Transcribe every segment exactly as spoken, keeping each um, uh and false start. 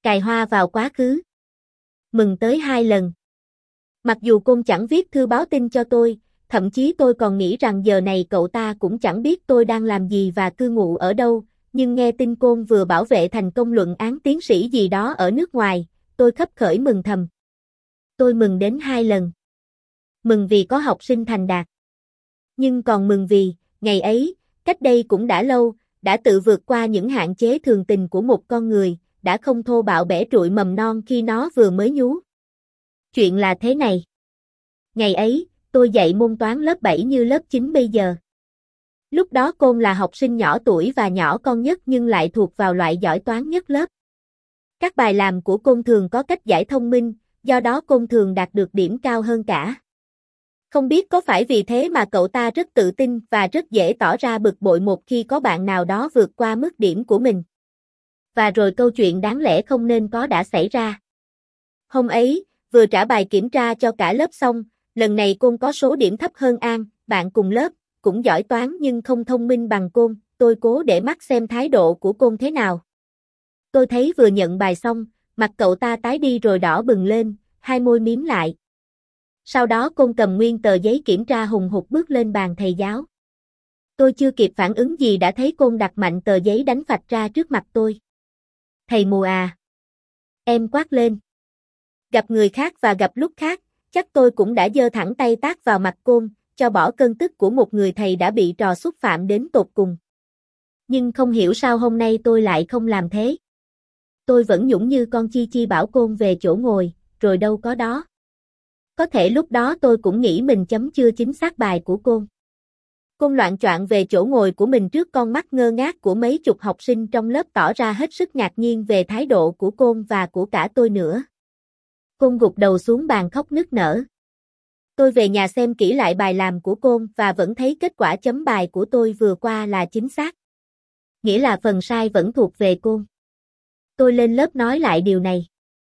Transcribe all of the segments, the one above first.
Cài hoa vào quá khứ. Mừng tới hai lần. Mặc dù Côn chẳng viết thư báo tin cho tôi, thậm chí tôi còn nghĩ rằng giờ này cậu ta cũng chẳng biết tôi đang làm gì và cư ngụ ở đâu, nhưng nghe tin Côn vừa bảo vệ thành công luận án tiến sĩ gì đó ở nước ngoài, tôi khấp khởi mừng thầm. Tôi mừng đến hai lần. Mừng vì có học sinh thành đạt. Nhưng còn mừng vì, ngày ấy, cách đây cũng đã lâu, đã tự vượt qua những hạn chế thường tình của một con người, đã không thô bạo bẻ trụi mầm non khi nó vừa mới nhú. Chuyện là thế này. Ngày ấy, tôi dạy môn toán lớp bảy như lớp chín bây giờ. Lúc đó Côn là học sinh nhỏ tuổi và nhỏ con nhất nhưng lại thuộc vào loại giỏi toán nhất lớp. Các bài làm của Côn thường có cách giải thông minh, do đó Côn thường đạt được điểm cao hơn cả. Không biết có phải vì thế mà cậu ta rất tự tin và rất dễ tỏ ra bực bội một khi có bạn nào đó vượt qua mức điểm của mình. Và rồi câu chuyện đáng lẽ không nên có đã xảy ra. Hôm ấy, vừa trả bài kiểm tra cho cả lớp xong, lần này Côn có số điểm thấp hơn An, bạn cùng lớp, cũng giỏi toán nhưng không thông minh bằng Côn, tôi cố để mắt xem thái độ của Côn thế nào. Tôi thấy vừa nhận bài xong, mặt cậu ta tái đi rồi đỏ bừng lên, hai môi mím lại. Sau đó Côn cầm nguyên tờ giấy kiểm tra hùng hục bước lên bàn thầy giáo. Tôi chưa kịp phản ứng gì đã thấy Côn đặt mạnh tờ giấy đánh phạch ra trước mặt tôi. Thầy mù à? Em quát lên. Gặp người khác và gặp lúc khác, chắc tôi cũng đã giơ thẳng tay tát vào mặt Côn, cho bỏ cơn tức của một người thầy đã bị trò xúc phạm đến tột cùng. Nhưng không hiểu sao hôm nay tôi lại không làm thế. Tôi vẫn nhũng như con chi chi bảo Côn về chỗ ngồi, rồi đâu có đó. Có thể lúc đó tôi cũng nghĩ mình chấm chưa chính xác bài của Côn. Côn loạng choạng về chỗ ngồi của mình trước con mắt ngơ ngác của mấy chục học sinh trong lớp tỏ ra hết sức ngạc nhiên về thái độ của Côn và của cả tôi nữa. Côn gục đầu xuống bàn khóc nức nở. Tôi về nhà xem kỹ lại bài làm của Côn và vẫn thấy kết quả chấm bài của tôi vừa qua là chính xác. Nghĩa là phần sai vẫn thuộc về Côn. Tôi lên lớp nói lại điều này.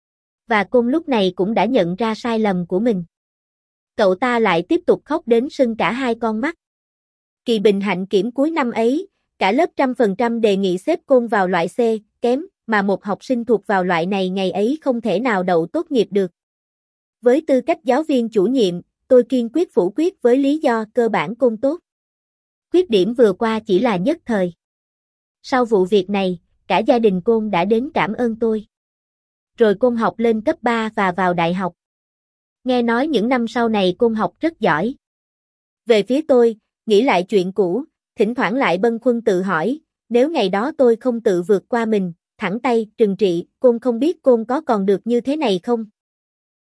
Và Côn lúc này cũng đã nhận ra sai lầm của mình. Cậu ta lại tiếp tục khóc đến sưng cả hai con mắt. Kỳ bình hạnh kiểm cuối năm ấy, cả lớp trăm phần trăm đề nghị xếp Côn vào loại C, kém, mà một học sinh thuộc vào loại này ngày ấy không thể nào đậu tốt nghiệp được. Với tư cách giáo viên chủ nhiệm, tôi kiên quyết phủ quyết với lý do cơ bản Côn tốt. Khuyết điểm vừa qua chỉ là nhất thời. Sau vụ việc này, cả gia đình Côn đã đến cảm ơn tôi. Rồi Côn học lên cấp ba và vào đại học. Nghe nói những năm sau này Côn học rất giỏi. Về phía tôi, nghĩ lại chuyện cũ, thỉnh thoảng lại bâng khuâng tự hỏi, nếu ngày đó tôi không tự vượt qua mình, thẳng tay, trừng trị, Côn không biết Côn có còn được như thế này không?